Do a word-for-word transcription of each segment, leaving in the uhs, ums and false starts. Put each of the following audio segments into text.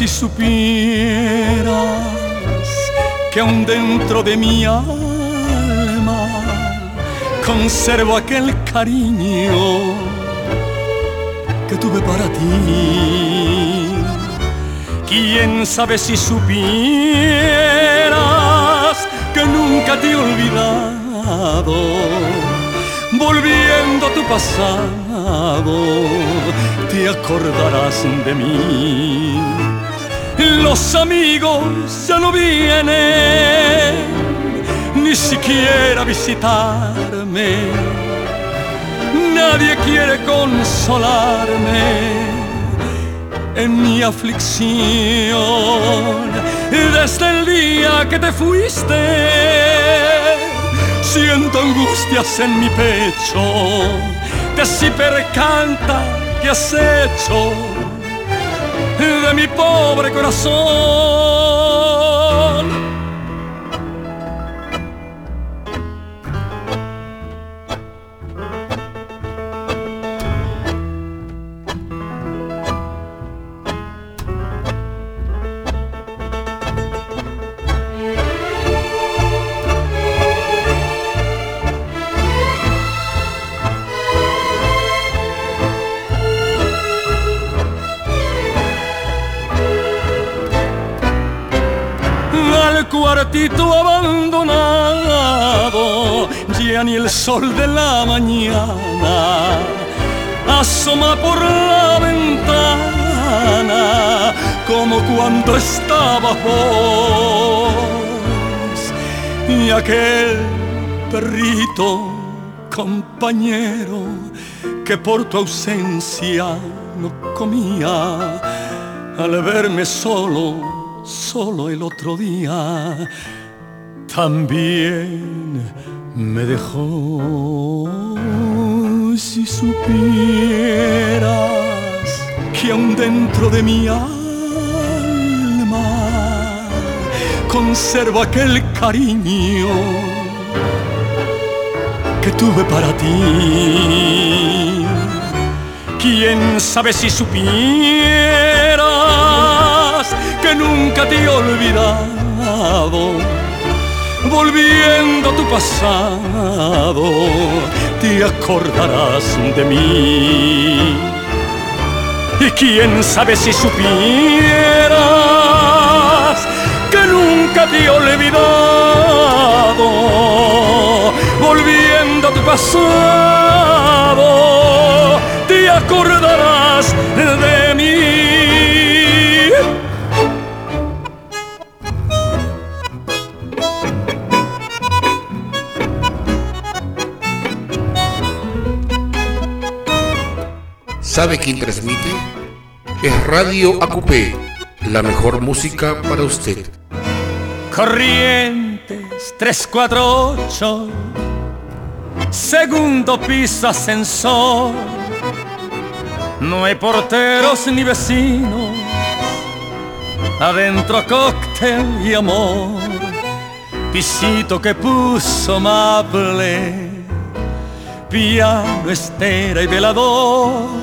si supieras que aún dentro de mi alma conservo aquel cariño que tuve para ti. Quién sabe si supieras que nunca te he olvidado, volviendo a tu pasado, te acordarás de mí. Los amigos ya no vienen ni siquiera a visitarme, nadie quiere consolarme en mi aflicción. Desde el día que te fuiste siento angustias en mi pecho, de si percanta que has hecho de mi pobre corazón. Cuartito abandonado, ya ni el sol de la mañana asoma por la ventana como cuando estabas vos y aquel perrito compañero que por tu ausencia no comía al verme solo Solo el otro día también me dejó. Si supieras que aún dentro de mi alma conservo aquel cariño que tuve para ti. Quién sabe si supieras que nunca te he olvidado, volviendo a tu pasado, te acordarás de mí. Y quién sabe si supieras que nunca te he olvidado, volviendo a tu pasado, te acordarás de mí. ¿Sabe quién transmite? Es Radio A Q P, la mejor música para usted. Corrientes tres cuatro ocho, segundo piso ascensor. No hay porteros ni vecinos, adentro cóctel y amor. Pisito que puso amable, piano, estera y velador.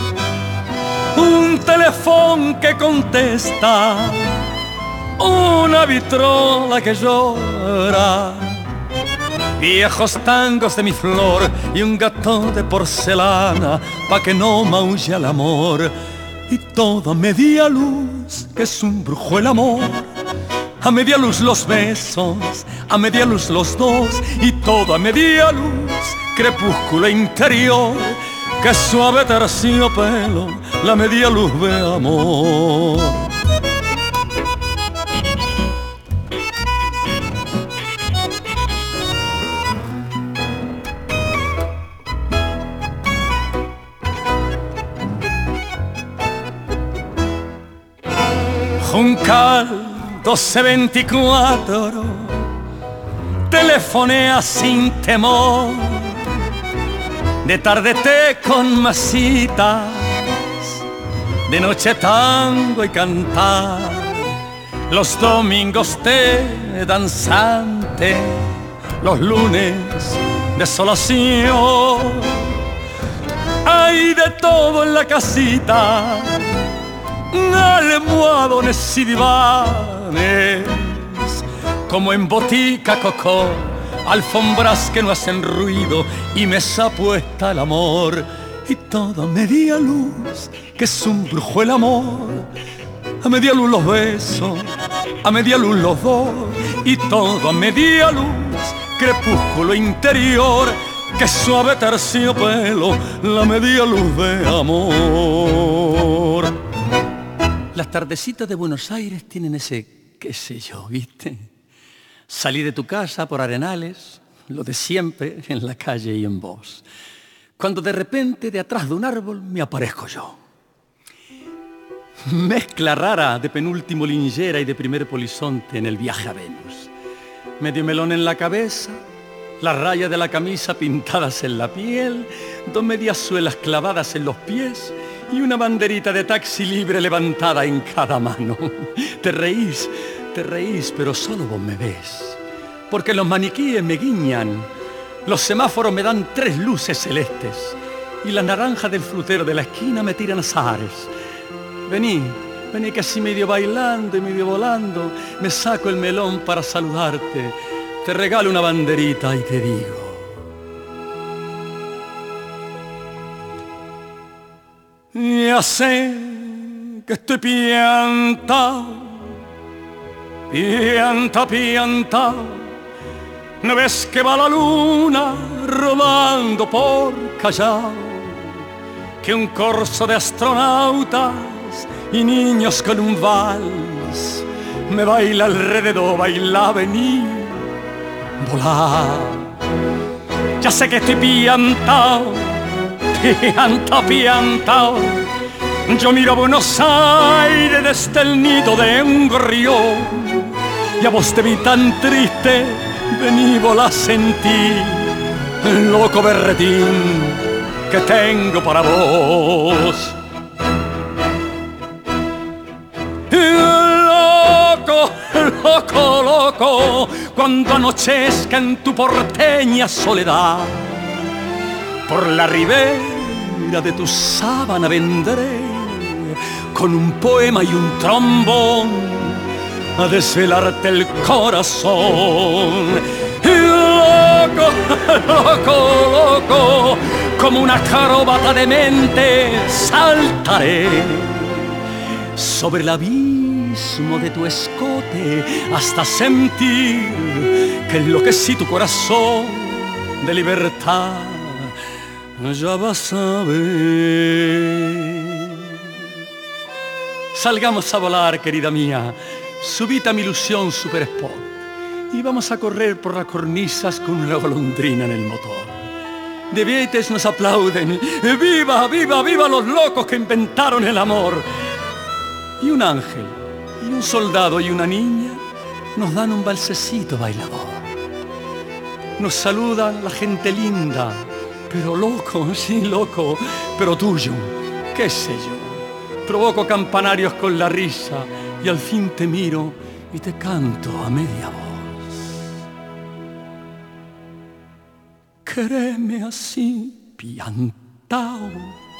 Un teléfono que contesta, una vitrola que llora, viejos tangos de mi flor y un gato de porcelana pa' que no maulle el amor. Y toda media luz que es un brujo el amor, a media luz los besos, a media luz los dos, y toda media luz crepúsculo interior, que suave terciopelo, la media luz de amor. Juncal doce veinticuatro, telefonea sin temor. De tarde té con masitas, de noche tango y cantar. Los domingos té danzante, los lunes desolación. Hay de todo en la casita, almohadones y divanes, como en botica cocó, alfombras que no hacen ruido y mesa puesta al amor, y toda media luz que es un brujo el amor. A media luz los besos, a media luz los dos, y todo a media luz, crepúsculo interior, que suave terciopelo, la media luz de amor. Las tardecitas de Buenos Aires tienen ese, qué sé yo, ¿viste? Salí de tu casa por Arenales, lo de siempre, en la calle y en vos. Cuando de repente, de atrás de un árbol, me aparezco yo. Mezcla rara de penúltimo Lingera y de primer polizonte en el viaje a Venus. Medio melón en la cabeza, las rayas de la camisa pintadas en la piel, dos medias suelas clavadas en los pies y una banderita de taxi libre levantada en cada mano. Te reís, te reís, pero solo vos me ves. Porque los maniquíes me guiñan, los semáforos me dan tres luces celestes y las naranjas del frutero de la esquina me tiran azahares. Vení, vení que así medio bailando y medio volando me saco el melón para saludarte. Te regalo una banderita y te digo: ya sé que estoy piantao, pianta, piantao. ¿No ves que va la luna rodando por Callao? Que un corso de astronautas y niños con un vals me baila alrededor, baila, vení, volá. Ya sé que estoy piantao, piantao, piantao. Yo miro a Buenos Aires desde el nido de un gorrión, y a vos te vi tan triste, vení, volá, sentí el loco berretín que tengo para vos. Loco, loco, loco, cuando anochezca en tu porteña soledad, por la ribera de tu sábana vendré con un poema y un trombón a desvelarte el corazón. Loco, loco, loco, como una acróbata de mente saltaré sobre el abismo de tu escote hasta sentir que enloquecí tu corazón de libertad. Ya vas a ver. Salgamos a volar, querida mía, subite a mi ilusión super sport y vamos a correr por las cornisas con una golondrina en el motor. De Vietes nos aplauden: ¡viva, viva, viva los locos que inventaron el amor! Y un ángel, y un soldado y una niña nos dan un balsecito bailador. Nos saludan la gente linda, pero loco, sí, loco, pero tuyo, qué sé yo. Provoco campanarios con la risa y al fin te miro y te canto a media voz. Quéreme así, piantao,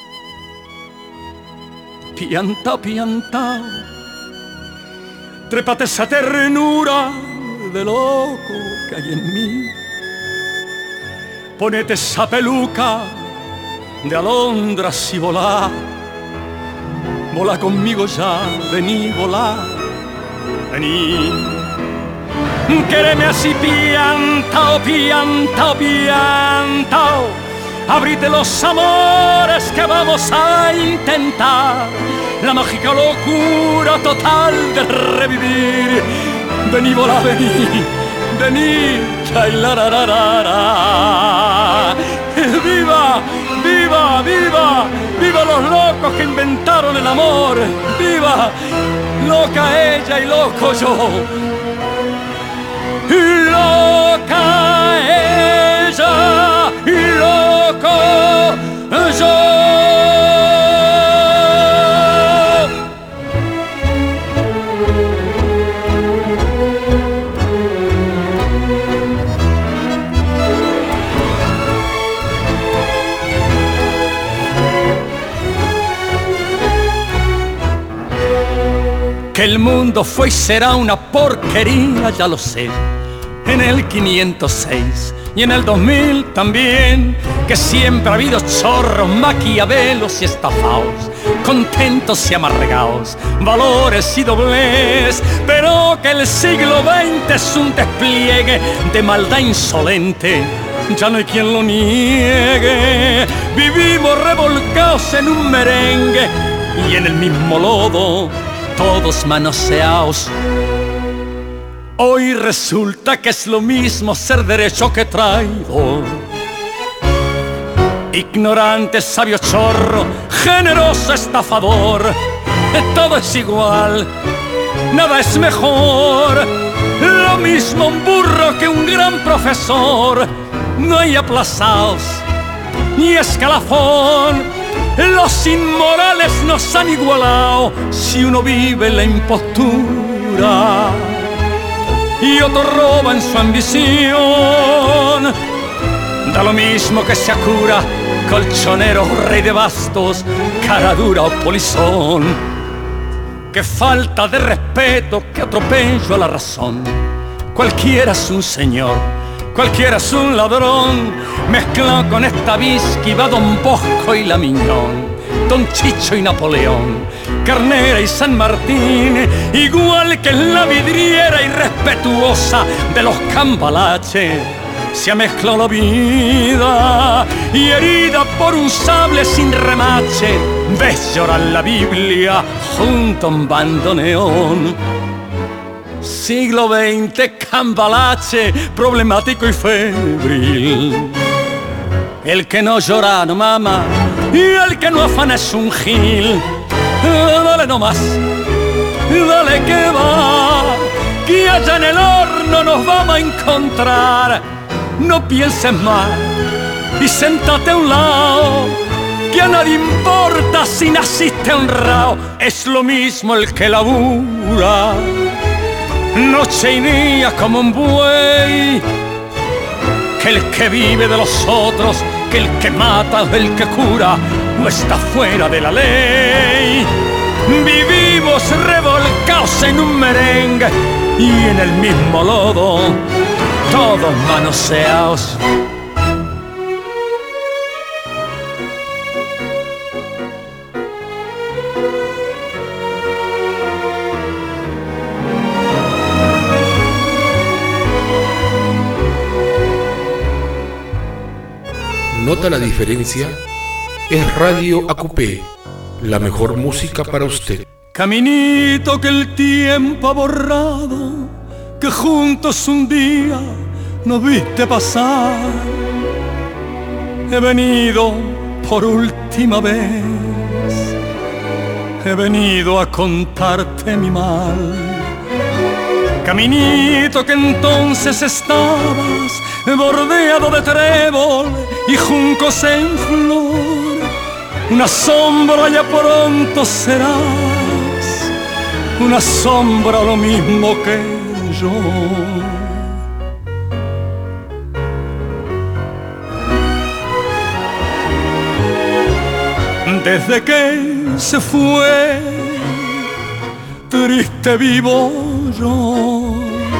piantao, piantao. Trépate esa ternura de loco que hay en mí. Ponete esa peluca de alondras y volá. Volá conmigo ya, vení, volá, vení. Quéreme así, piantao, piantao, piantao. Abrite los amores que vamos a intentar, la mágica locura total de revivir. Vení, volá, vení, vení, chailarararara. ¡Viva, viva, viva! ¡Viva los locos que inventaron el amor! ¡Viva! Loca ella y loco yo. Loca ella y loco yo. que el mundo fue y será una porquería, ya lo sé. En el quinientos seis y en el dos mil también, que siempre ha habido chorros, maquiavelos y estafaos, contentos y amargados, valores y doblez, pero que el siglo veinte es un despliegue de maldad insolente, ya no hay quien lo niegue. Vivimos revolcados en un merengue y en el mismo lodo, todos manoseados. Hoy resulta que es lo mismo ser derecho que traidor, ignorante, sabio, chorro, generoso, estafador. Todo es igual, nada es mejor, lo mismo un burro que un gran profesor. No hay aplazados ni escalafón, los inmorales nos han igualado si uno vive en la impostura y otro roba en su ambición. Da lo mismo que sea cura, colchonero, rey de bastos, cara dura o polizón. Qué falta de respeto, qué atropello a la razón. Cualquiera es un señor, cualquiera es un ladrón. Mezclado con esta whisky va Don Bosco y la Miñón, Don Chicho y Napoleón, Carnera y San Martín, igual que en la vidriera irrespetuosa de los cambalaches. Se ha mezclado la vida y herida por un sable sin remache, ves llorar la Biblia junto a un bandoneón. Siglo veinte, cambalache, problemático y febril. El que no llora no mama y el que no afana es un gil. Dale nomás, dale que va, que allá en el horno nos vamos a encontrar. No pienses más y sentate a un lado, que a nadie importa si naciste honrado. Es lo mismo el que labura noche y día como un buey, que el que vive de los otros, que el que mata o el que cura, no está fuera de la ley. Vivimos revolcados en un merengue y en el mismo lodo, todos manoseados. ¿Nota la diferencia? Es Radio Acupé, la mejor música para usted. Caminito que el tiempo ha borrado, que juntos un día nos viste pasar. He venido por última vez, he venido a contarte mi mal. Caminito que entonces estabas bordeado de trébol y juncos en flor, una sombra ya pronto serás, una sombra lo mismo que yo. Desde que se fue, triste vivo yo.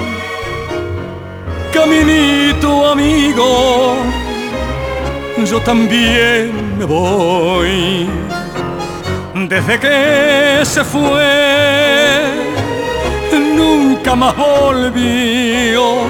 Caminito amigo, yo también me voy. Desde que se fue, nunca más volvió.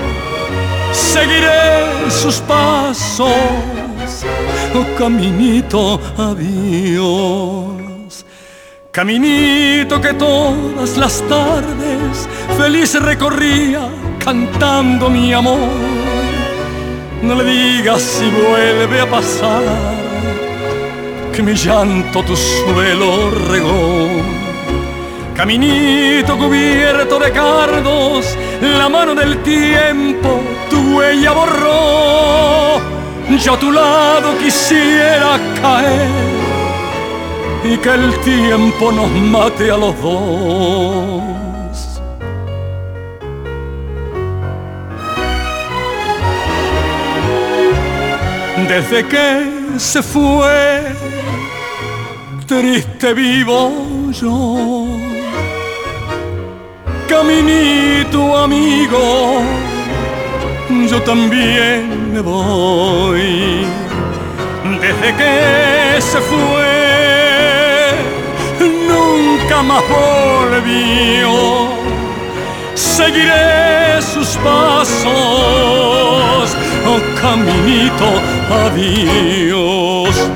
Seguiré sus pasos, oh caminito, adiós. Caminito que todas las tardes feliz recorría cantando mi amor. No le digas si vuelve a pasar, que mi llanto tu suelo regó. Caminito cubierto de cardos, la mano del tiempo tu huella borró. Yo a tu lado quisiera caer y que el tiempo nos mate a los dos. Desde que se fue, triste vivo yo. caminito amigo, yo también me voy. Desde que se fue, nunca más volvió. Seguiré sus pasos, oh caminito, adiós.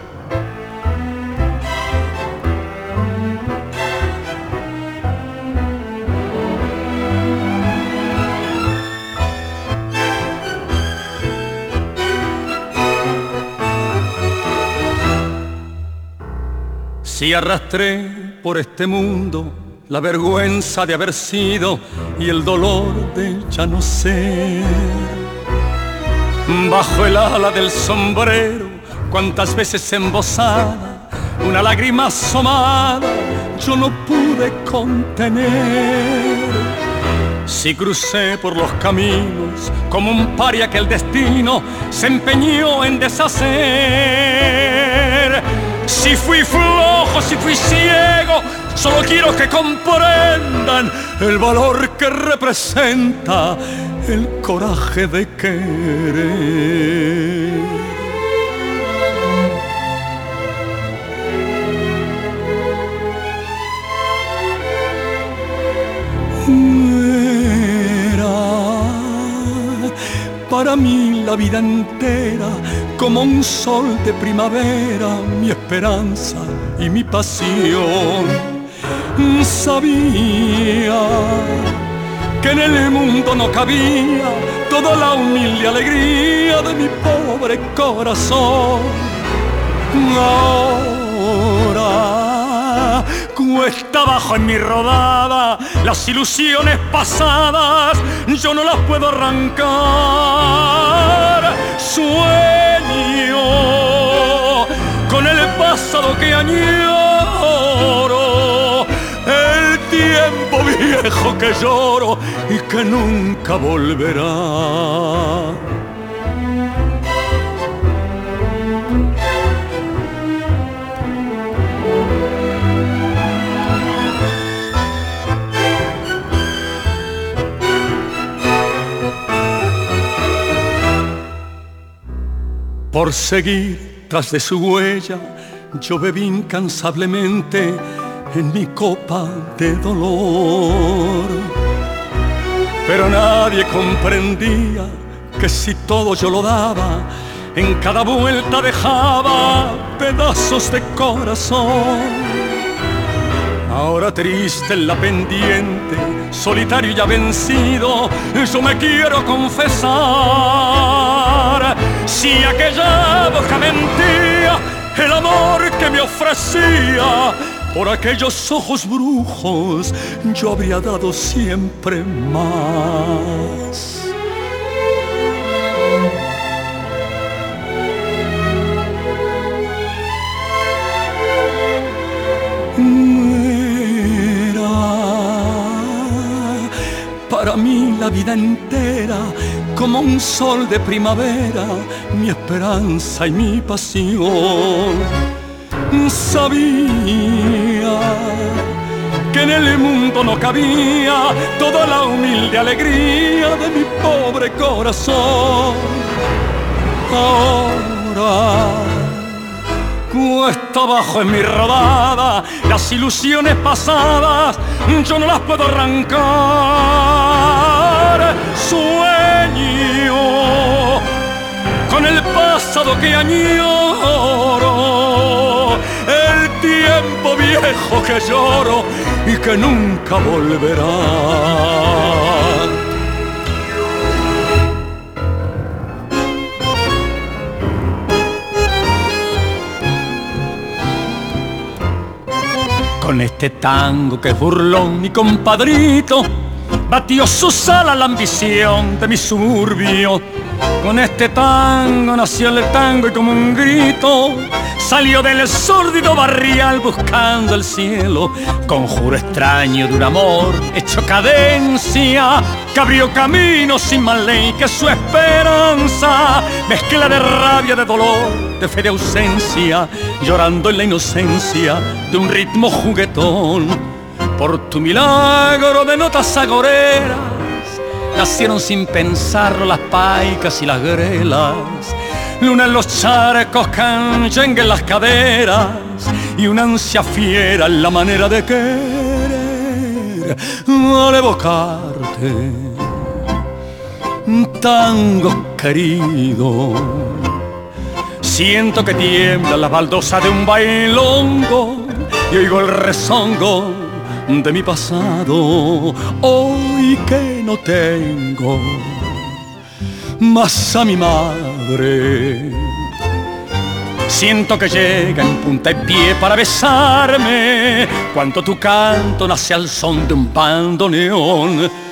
Si arrastré por este mundo la vergüenza de haber sido y el dolor de ya no ser, bajo el ala del sombrero, cuántas veces embosada, una lágrima asomada, yo no pude contener. Si crucé por los caminos como un paria que el destino se empeñó en deshacer, si fui flojo, si fui ciego, solo quiero que comprendan el valor que representa el coraje de querer. Era para mí la vida entera como un sol de primavera, mi esperanza y mi pasión. Sabía que en el mundo no cabía toda la humilde alegría de mi pobre corazón. Ahora cuesta abajo en mi rodada, las ilusiones pasadas yo no las puedo arrancar. Sueño con el pasado que añoro, el tiempo viejo que lloro y que nunca volverá. Por seguir tras de su huella, yo bebí incansablemente en mi copa de dolor. Pero nadie comprendía que si todo yo lo daba, en cada vuelta dejaba pedazos de corazón. Ahora triste en la pendiente, solitario y ya vencido, yo me quiero confesar. Si aquella boca mentía el amor que me ofrecía, por aquellos ojos brujos yo habría dado siempre más. Para mí la vida entera como un sol de primavera, mi esperanza y mi pasión. Sabía que en el mundo no cabía toda la humilde alegría de mi pobre corazón. Ahora cuesta abajo en mi rodada, las ilusiones pasadas yo no las puedo arrancar. Sueño con el pasado que añoro, el tiempo viejo que lloro y que nunca volverá. Con este tango que es burlón, mi compadrito batió sus alas la ambición de mi suburbio. Con este tango nació el tango y como un grito salió del sórdido barrial buscando el cielo. Conjuro extraño de un amor hecho cadencia que abrió camino sin más ley que su esperanza. Mezcla de rabia, de dolor, de fe, de ausencia, llorando en la inocencia de un ritmo juguetón. por tu milagro de notas agoreras. Nacieron sin pensarlo las paicas y las grelas, luna en los charcos, canchengue en las caderas y una ansia fiera en la manera de querer al evocarte. Tango querido, siento que tiembla la baldosa de un bailongo y oigo el rezongo de mi pasado, hoy que no tengo más a mi madre. Siento que llega en punta de pie para besarme, cuando tu canto nace al son de un bandoneón.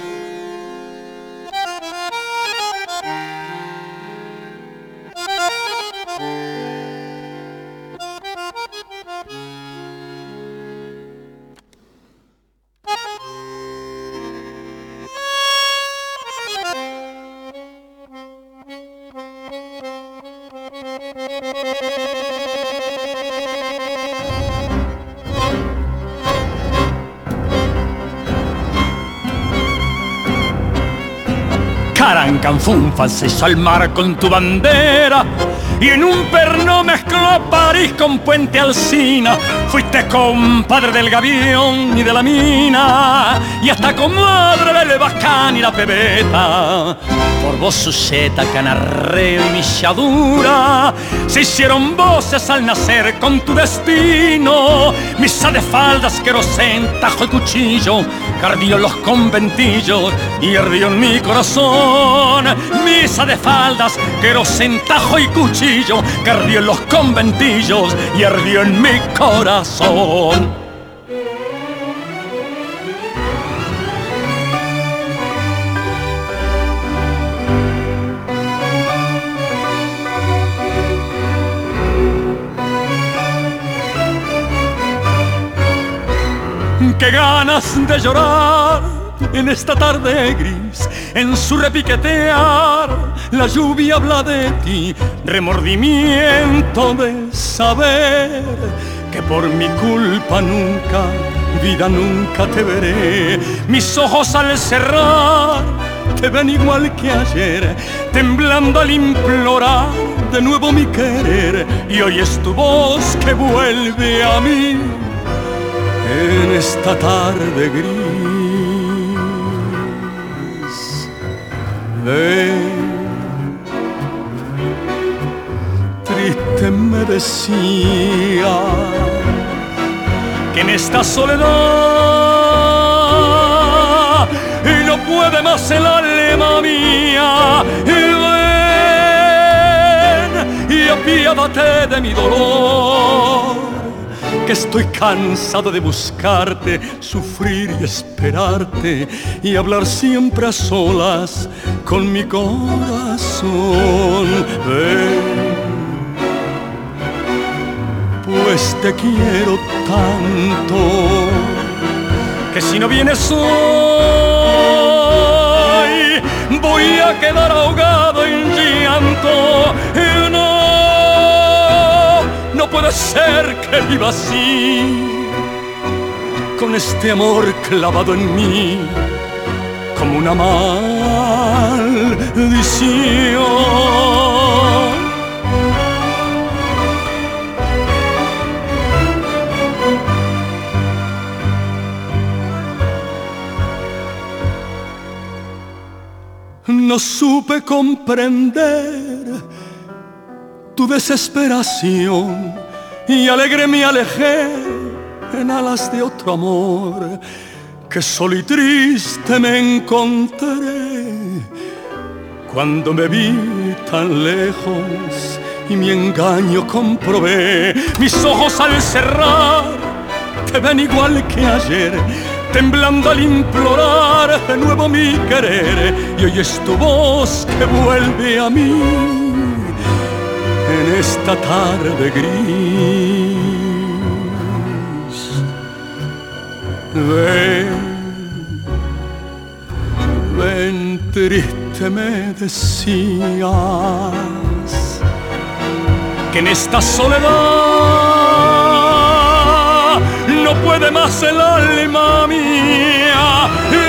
Carancanfunfa se hizo al mar con tu bandera y en un perno mezcló París con Puente Alsina. Fuiste compadre del gavión y de la mina y hasta comadre del bacán y la pebeta. Por vos Suzeta, Canarreo y Milladura se hicieron voces al nacer con tu destino. Misa de faldas, querosén, tajo y cuchillo, que ardió en los conventillos y ardió en mi corazón. Misa de faldas, querosén, tajo y cuchillo, que ardió en los conventillos y ardió en mi corazón. Qué ganas de llorar en esta tarde gris, en su repiquetear la lluvia habla de ti, remordimiento de saber que por mi culpa nunca, vida nunca te veré. Mis ojos al cerrar te ven igual que ayer, temblando al implorar de nuevo mi querer, y hoy es tu voz que vuelve a mí en esta tarde gris. Ven, triste me decía que en esta soledad y no puede más el alma mía. Y ven y apiádate de mi dolor, que estoy cansado de buscarte, sufrir y esperarte y hablar siempre a solas con mi corazón. Ven, pues te quiero tanto que si no vienes hoy voy a quedar ahogado en llanto. Y no No puede ser que viva así, con este amor clavado en mí como una maldición. No supe comprender tu desesperación y alegre me alejé en alas de otro amor, que solo y triste me encontré cuando me vi tan lejos y mi engaño comprobé. Mis ojos al cerrar te ven igual que ayer, temblando al implorar de nuevo mi querer, y hoy es tu voz que vuelve a mí en esta tarde gris. Ven, ven triste me decías que en esta soledad no no puede más el alma mía.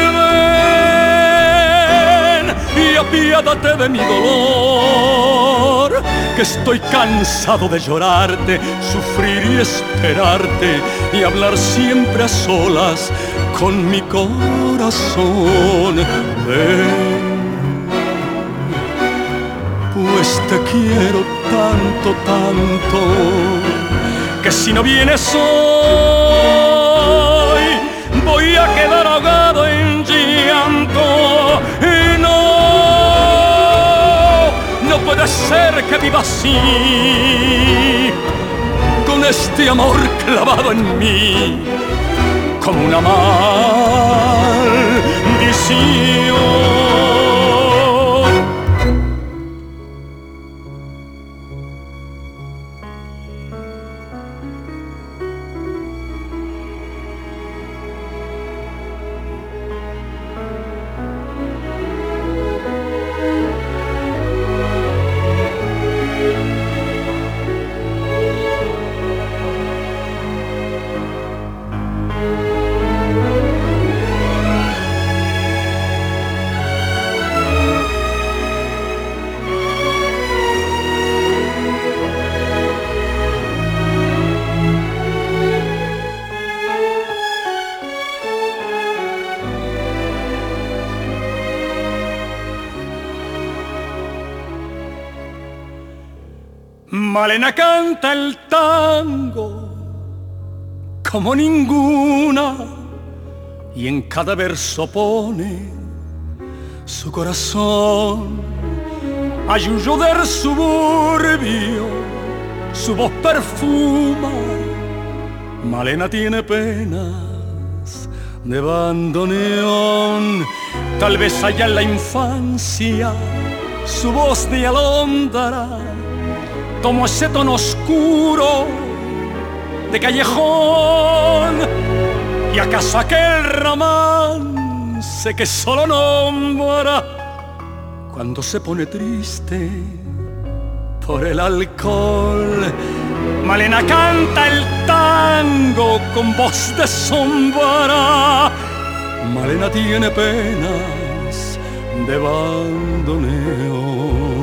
Ven y apiádate de mi dolor, que estoy cansado de llorarte, sufrir y esperarte y hablar siempre a solas con mi corazón. Ven, pues te quiero tanto, tanto, que si no vienes hoy voy a quedar ahogado en llanto. Y no, no puede ser que viva así, con este amor clavado en mí como una maldición. Malena canta el tango como ninguna y en cada verso pone su corazón. Ayuyo del suburbio, su voz perfuma. Malena tiene penas de bandoneón. Tal vez allá en la infancia su voz de alondra tomó ese tono oscuro de callejón. ¿Y acaso aquel romance que solo nombra cuando se pone triste por el alcohol? Malena canta el tango con voz de sombra. Malena tiene penas de bandoneón.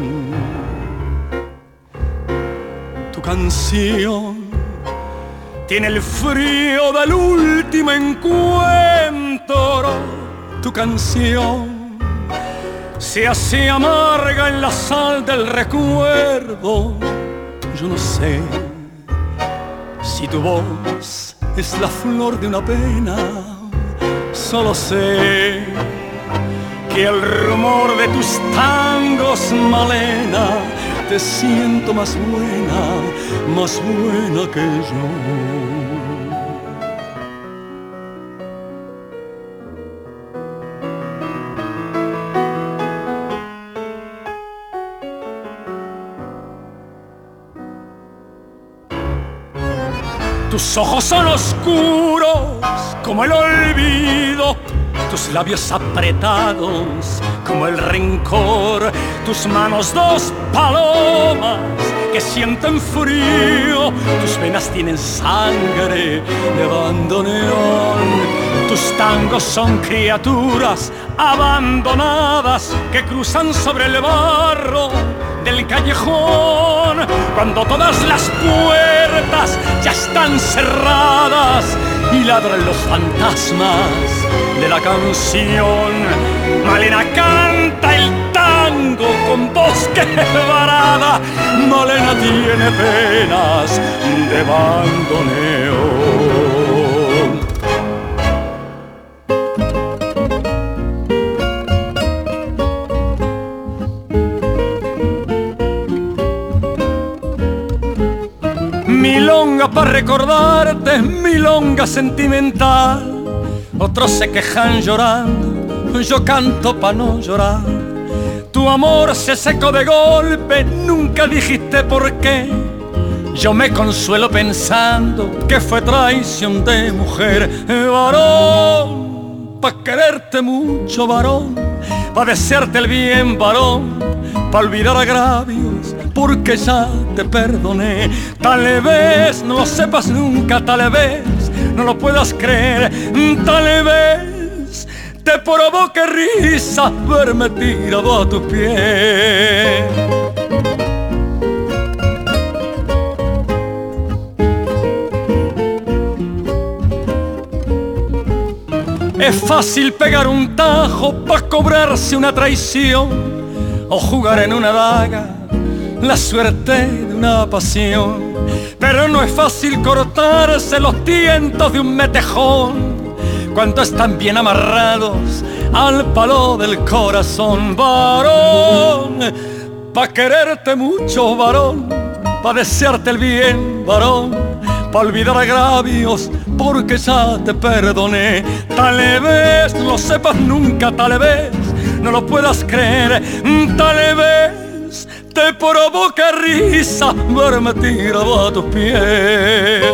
Tu canción tiene el frío del último encuentro. Tu canción se hace amarga en la sal del recuerdo. Yo no sé si tu voz es la flor de una pena. Solo sé que el rumor de tus tangos, Malena, te siento más buena, más buena que yo. Tus ojos son oscuros como el olvido, tus labios apretados como el rencor, tus manos dos palomas que sienten frío, tus venas tienen sangre de bandoneón, tus tangos son criaturas abandonadas que cruzan sobre el barro del callejón. Cuando todas las puertas ya están cerradas y ladran los fantasmas de la canción, Malena canta el tango con voz quebrada. Malena tiene penas de bandoneón. Milonga para recordarte, milonga sentimental. Otros se quejan llorando, yo canto pa' no llorar. Tu amor se secó de golpe, nunca dijiste por qué. Yo me consuelo pensando que fue traición de mujer. Varón, pa' quererte mucho, varón, pa' desearte el bien, varón, pa' olvidar agravios, porque ya te perdoné. Tal vez no lo sepas nunca, tal vez no lo puedas creer, tal vez te provoque risa verme tirado a tus pies. Es fácil pegar un tajo pa' cobrarse una traición o jugar en una daga la suerte de una pasión. Pero no es fácil cortarse los tientos de un metejón cuando están bien amarrados al palo del corazón. Varón, pa' quererte mucho, varón, pa' desearte el bien, varón, pa' olvidar agravios porque ya te perdoné. Tal vez no lo sepas nunca, tal vez no lo puedas creer, tal vez te provoca risa verme tirado a tus pies.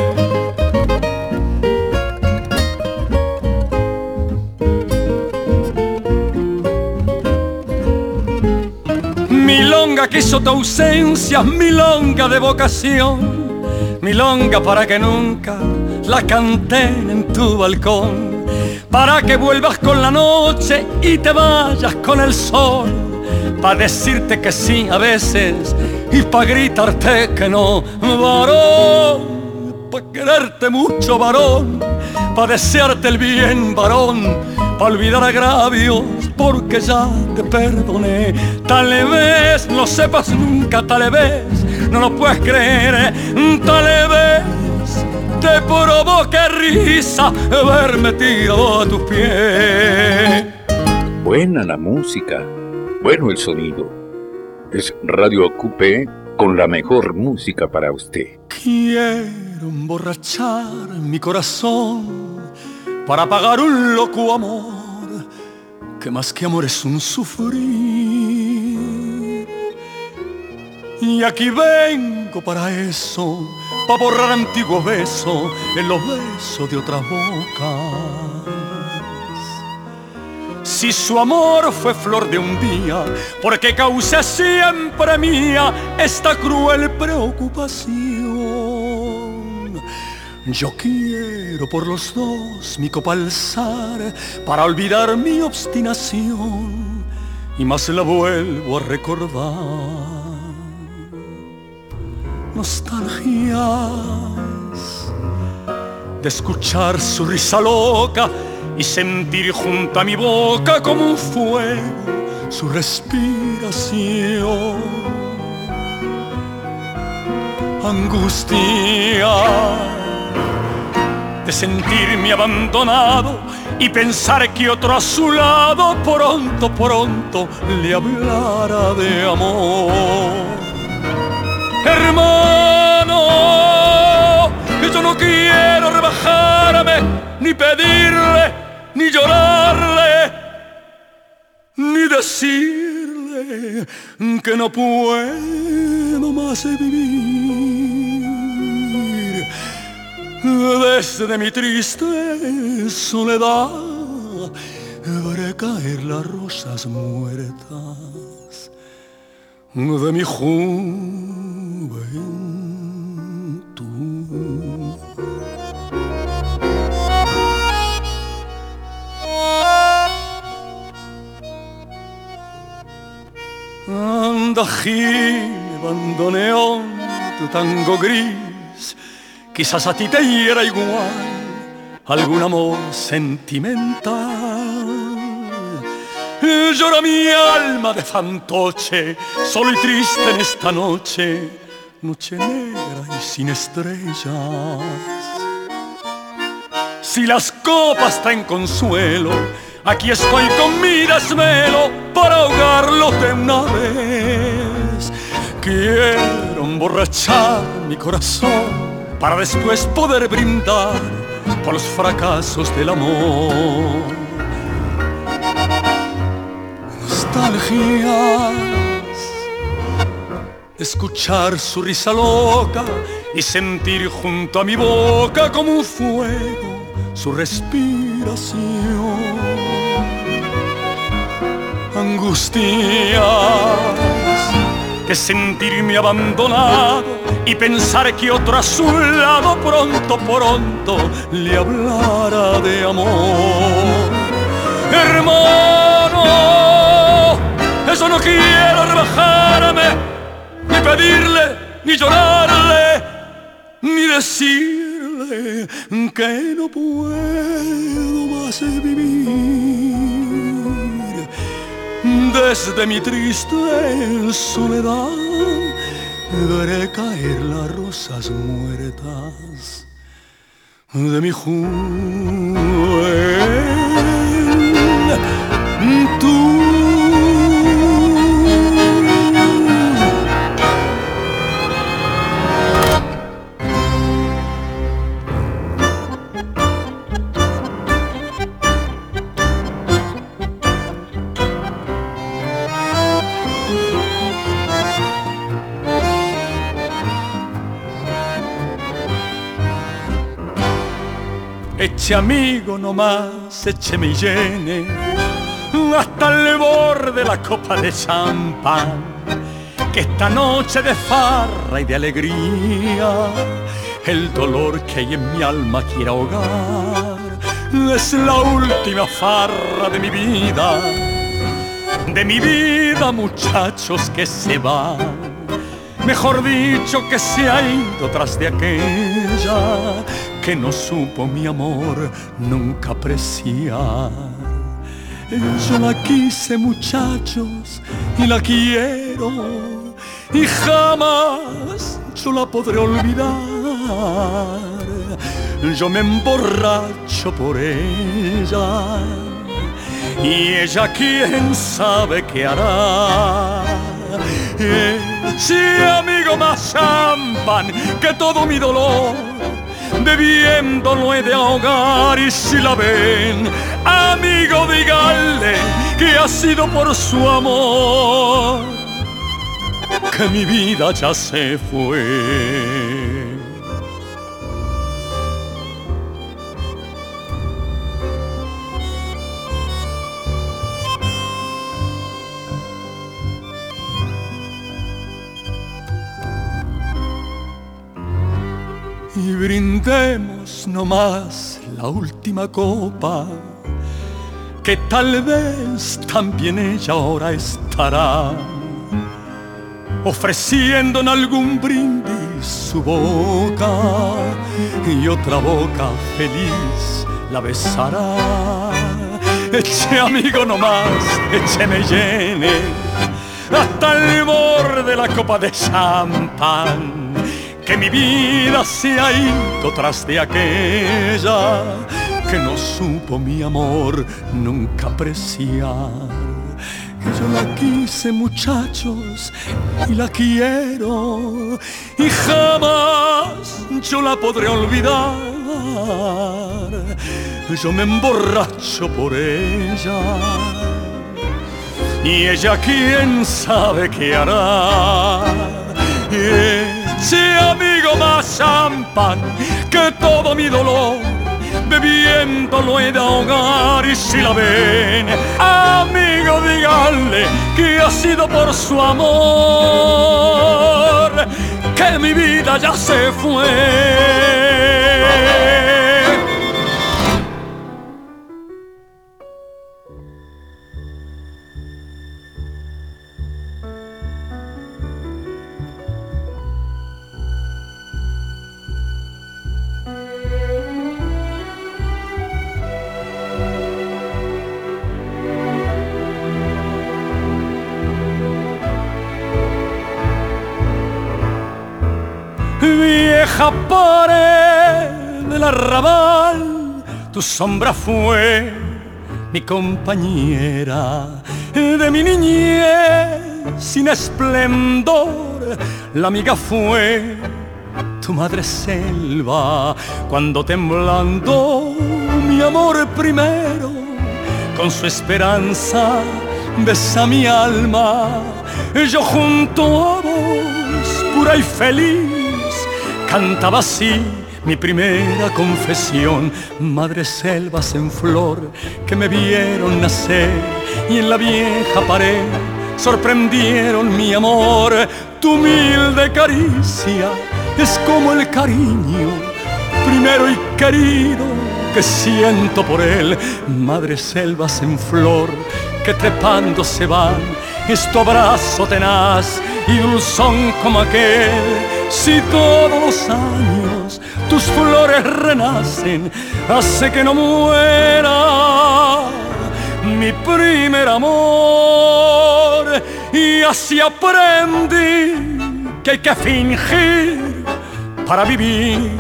Milonga quiso tu ausencia, milonga de vocación, milonga para que nunca la canten en tu balcón, para que vuelvas con la noche y te vayas con el sol, pa' decirte que sí a veces y pa' gritarte que no. Varón, pa' quererte mucho, varón, pa' desearte el bien, varón, pa' olvidar agravios porque ya te perdoné. Tal vez no sepas nunca, tal vez no lo puedes creer, tal vez te provoque risa verme tirado a tus pies. Buena la música, bueno el sonido. Es Radio Acupé con la mejor música para usted. Quiero emborrachar mi corazón para pagar un loco amor que más que amor es un sufrir. Y aquí vengo para eso, pa' borrar antiguos besos en los besos de otras bocas. Si su amor fue flor de un día, porque causa siempre mía esta cruel preocupación. Yo quiero por los dos mi copa alzar para olvidar mi obstinación y más la vuelvo a recordar. Nostalgias de escuchar su risa loca y sentir junto a mi boca como un fuego su respiración. Angustia de sentirme abandonado y pensar que otro a su lado pronto, pronto le hablara de amor. Hermano, que yo no quiero rebajarme, ni pedirle, ni llorarle, ni decirle que no puedo más vivir. Desde mi triste soledad veré caer las rosas muertas de mi juventud. Andajime, bandoneón, tu tango gris, quizás a ti te hiera igual algún amor sentimental. Llora mi alma de fantoche, solo y triste en esta noche, noche negra y sin estrellas. Si las copas traen consuelo, aquí estoy con mi desvelo para ahogarlo de una vez. Quiero emborrachar mi corazón para después poder brindar por los fracasos del amor. Nostalgias de escuchar su risa loca y sentir junto a mi boca como un fuego su respiración. Angustias de sentirme abandonado y pensar que otro a su lado pronto, pronto le hablara de amor. Hermano, eso no quiero rebajarme, ni pedirle, ni llorarle, ni decirle que no puedo más vivir. Desde mi triste soledad veré caer las rosas muertas de mi juventud. Eche amigo nomás, écheme y llene hasta el borde la copa de champán, que esta noche de farra y de alegría el dolor que hay en mi alma quiere ahogar. Es la última farra de mi vida, de mi vida, muchachos, que se va. Mejor dicho, que se ha ido tras de aquella que no supo mi amor nunca apreciar. Yo la quise, muchachos, y la quiero, y jamás yo la podré olvidar. Yo me emborracho por ella, y ella quién sabe qué hará. Sí, amigo, más champán que todo mi dolor, bebiendo lo he de ahogar. Y si la ven, amigo, díganle que ha sido por su amor que mi vida ya se fue. Y brindemos nomás la última copa, que tal vez también ella ahora estará ofreciendo en algún brindis su boca, y otra boca feliz la besará. Eche amigo nomás, écheme y llene hasta el borde la copa de champán, que mi vida se ha ido tras de aquella que no supo mi amor nunca apreciar. Que yo la quise, muchachos, y la quiero, y jamás yo la podré olvidar. Yo me emborracho por ella, y ella quién sabe qué hará. Sí, amigo, más champán que todo mi dolor, bebiendo lo he de ahogar. Y si la ven, amigo, díganle que ha sido por su amor que mi vida ya se fue. Vieja pared del arrabal, tu sombra fue mi compañera de mi niñez sin esplendor. La amiga fue tu madre selva, cuando temblando mi amor primero con su esperanza besa mi alma. Yo junto a vos, pura y feliz, cantaba así mi primera confesión. Madres selvas en flor que me vieron nacer, y en la vieja pared sorprendieron mi amor. Tu humilde caricia es como el cariño primero y querido que siento por él. Madres selvas en flor que trepando se van, es tu abrazo tenaz y dulzón como aquel. Si todos los años tus flores renacen, hace que no muera mi primer amor. Y así aprendí que hay que fingir para vivir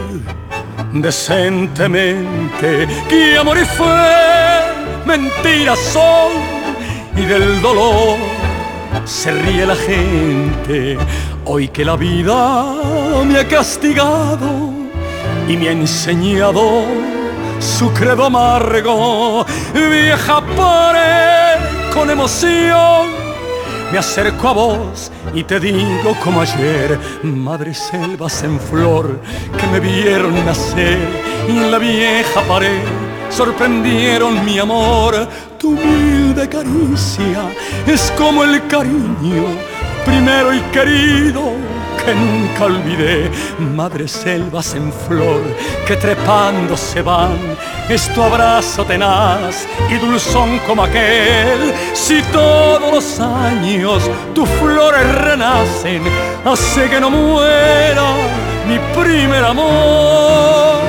decentemente, que amor y fue mentiras son, y del dolor se ríe la gente. Hoy que la vida me ha castigado y me ha enseñado su credo amargo, vieja pared con emoción, me acerco a vos y te digo como ayer, madres selvas en flor que me vieron nacer y en la vieja pared sorprendieron mi amor. Tu humilde caricia es como el cariño primero y querido que nunca olvidé. Madres selvas en flor que trepando se van, es tu abrazo tenaz y dulzón como aquel. Si todos los años tus flores renacen, hace que no muera mi primer amor.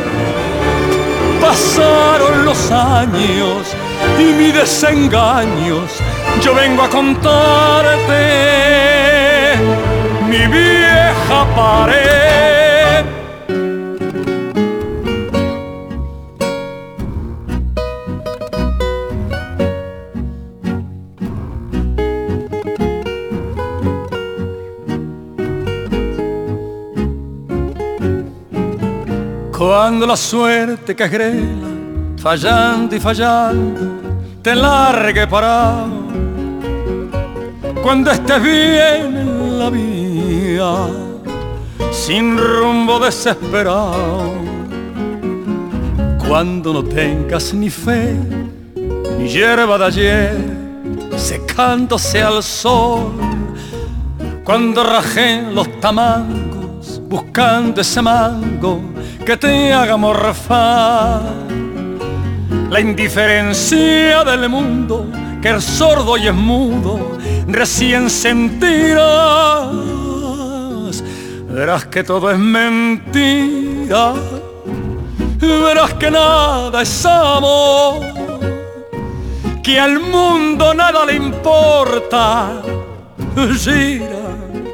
Pasaron los años y mis desengaños, yo vengo a contarte mi vieja pared. Cuando la suerte que agrela, fallando y fallando, te largue parado, cuando estés bien en la vía, sin rumbo desesperado, cuando no tengas ni fe, ni hierba de ayer, secándose al sol, cuando rajen los tamangos, buscando ese mango que te haga morfar, la indiferencia del mundo que es sordo y es mudo, recién sentirás, verás que todo es mentira, verás que nada es amor, que al mundo nada le importa. Gira,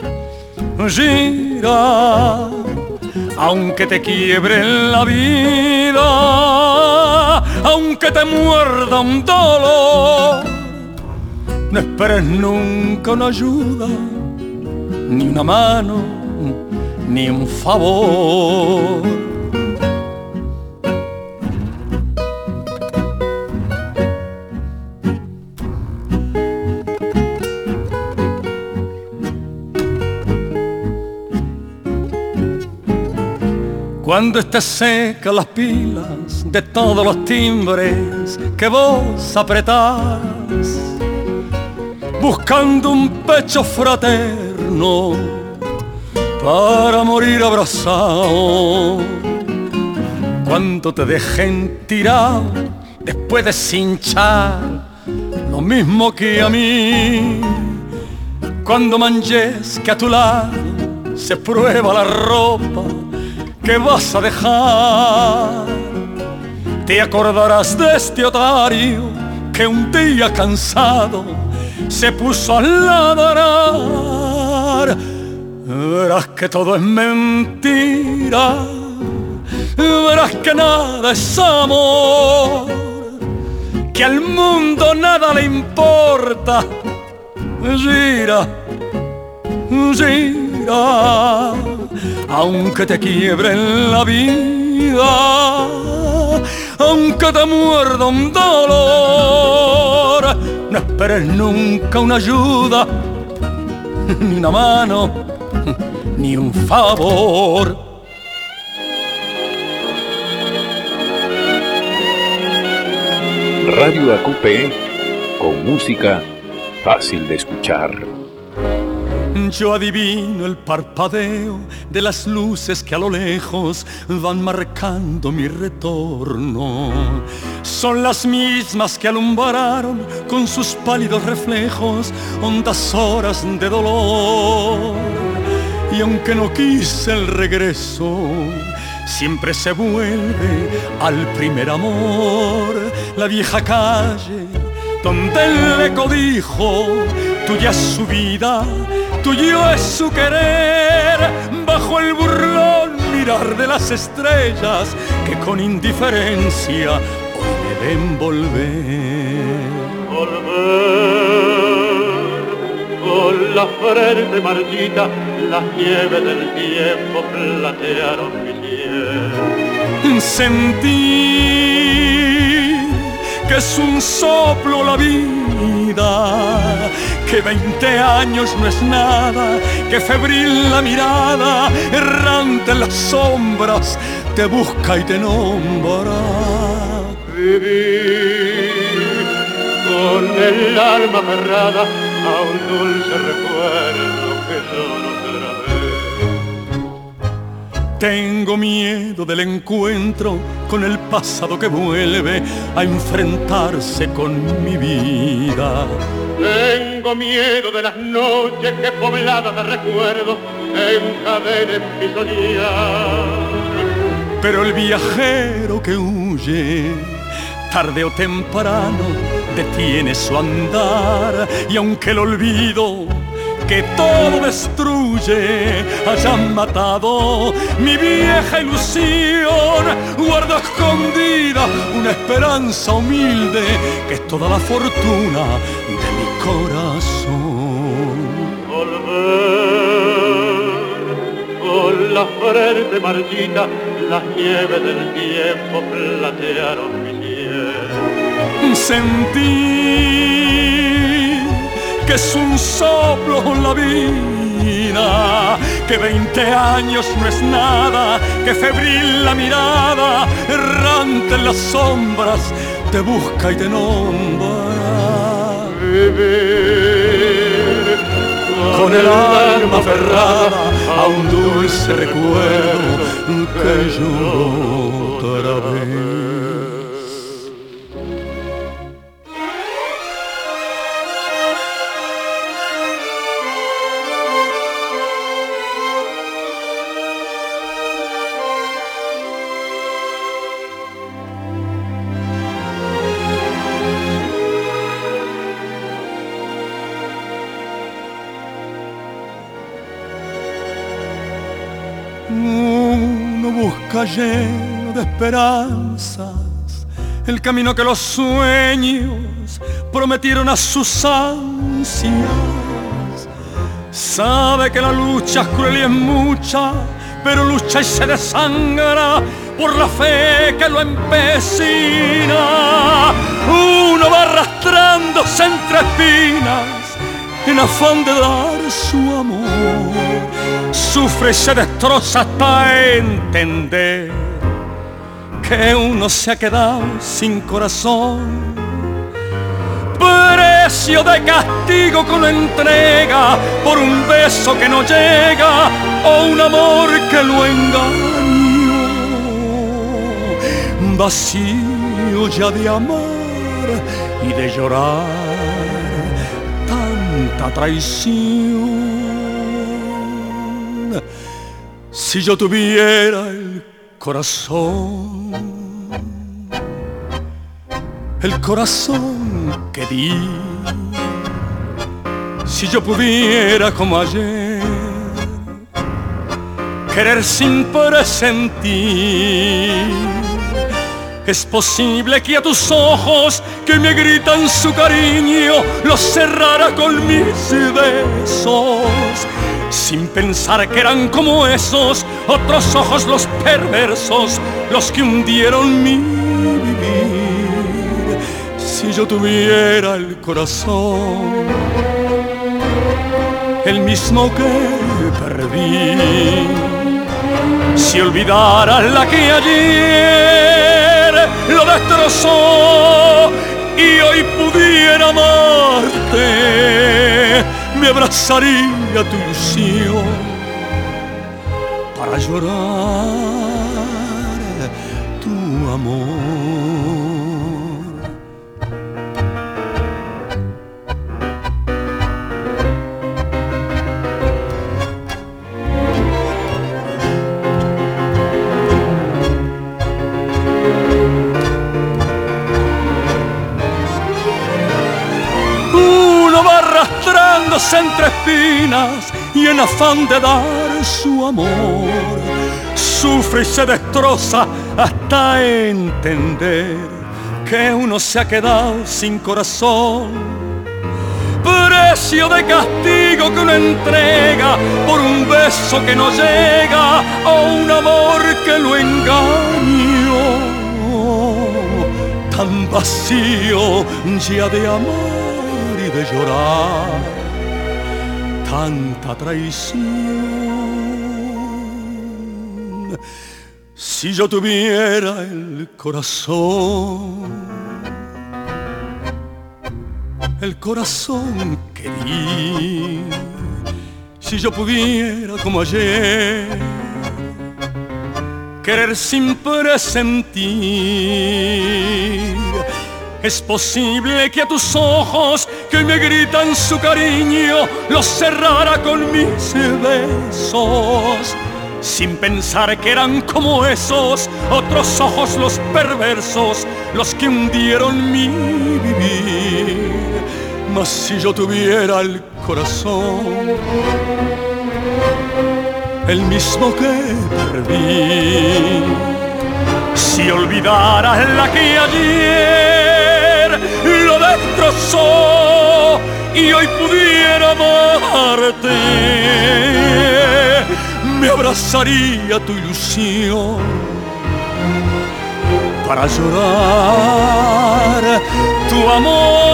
gira, aunque te quiebre la vida, aunque te muerda un dolor, no esperes nunca una ayuda, ni una mano, ni un favor. Cuando estés seca las pilas de todos los timbres que vos apretás, buscando un pecho fraterno para morir abrazado, cuando te dejen tirado después de cinchar lo mismo que a mí, cuando manches que a tu lado se prueba la ropa que vas a dejar, te acordarás de este otario que un día cansado se puso a ladrar. Verás que todo es mentira, verás que nada es amor, que al mundo nada le importa. Gira, gira, aunque te quiebren la vida, aunque te muerda un dolor, no esperes nunca una ayuda, ni una mano, ni un favor. Radio A Q P con música fácil de escuchar. Yo adivino el parpadeo de las luces que a lo lejos van marcando mi retorno. Son las mismas que alumbraron con sus pálidos reflejos hondas horas de dolor. Y aunque no quise el regreso, siempre se vuelve al primer amor. La vieja calle donde el eco dijo: tuya es su vida, tuyo es su querer, bajo el burlón mirar de las estrellas que con indiferencia hoy me ven volver. Volver con la frente marchita, las nieves del tiempo platearon mi piel. Sentir que es un soplo la vida, que veinte años no es nada, que febril la mirada, errante en las sombras, te busca y te nombra. Vivir con el alma aferrada a un dulce recuerdo que yo no grabé. Tengo miedo del encuentro con el pasado que vuelve a enfrentarse con mi vida. Tengo miedo de las noches que pobladas de recuerdos encadenen mi soñar. Pero el viajero que huye, tarde o temprano, detiene su andar. Y aunque el olvido que todo destruye haya matado mi vieja ilusión, guardo escondida una esperanza humilde que es toda la fortuna de mi corazón. Volver con la frente marchita, las nieves del tiempo platearon mi piel. Sentir que es un soplo la vida, que veinte años no es nada, que febril la mirada, errante en las sombras, te busca y te nombra. Vivir con el alma aferrada a un dulce recuerdo que lloró otra vez. Uno busca lleno de esperanzas el camino que los sueños prometieron a sus ansias. Sabe que la lucha es cruel y es mucha, pero lucha y se desangra por la fe que lo empecina. Uno va arrastrándose entre espinas en afán de dar su amor, sufre y se destroza hasta entender que uno se ha quedado sin corazón. Precio de castigo que uno entrega por un beso que no llega o un amor que lo engañó. Vacío ya de amar y de llorar tanta traición. Si yo tuviera el corazón, el corazón que di, si yo pudiera como ayer querer sin presentir, es posible que a tus ojos que me gritan su cariño los cerrara con mis besos, sin pensar que eran como esos otros ojos los perversos, los que hundieron mi vivir. Si yo tuviera el corazón, el mismo que perdí, si olvidara la que ayer lo destrozó y hoy pudiera amarte me abrazaría tu ilusión para llorar tu amor. Arrastrándose entre espinas y en afán de dar su amor, sufre y se destroza hasta entender que uno se ha quedado sin corazón. Precio de castigo que uno entrega por un beso que no llega o un amor que lo engañó. Tan vacío ya de amor y de llorar, tanta traición. Si yo tuviera el corazón, el corazón que di, si yo pudiera como ayer querer sin presentir, es posible que a tus ojos que me gritan su cariño los cerrara con mis besos, sin pensar que eran como esos otros ojos los perversos, los que hundieron mi vivir. Mas si yo tuviera el corazón, el mismo que perdí, si olvidara la que ayer lo destrozó y hoy pudiera amarte, me abrazaría tu ilusión para llorar tu amor.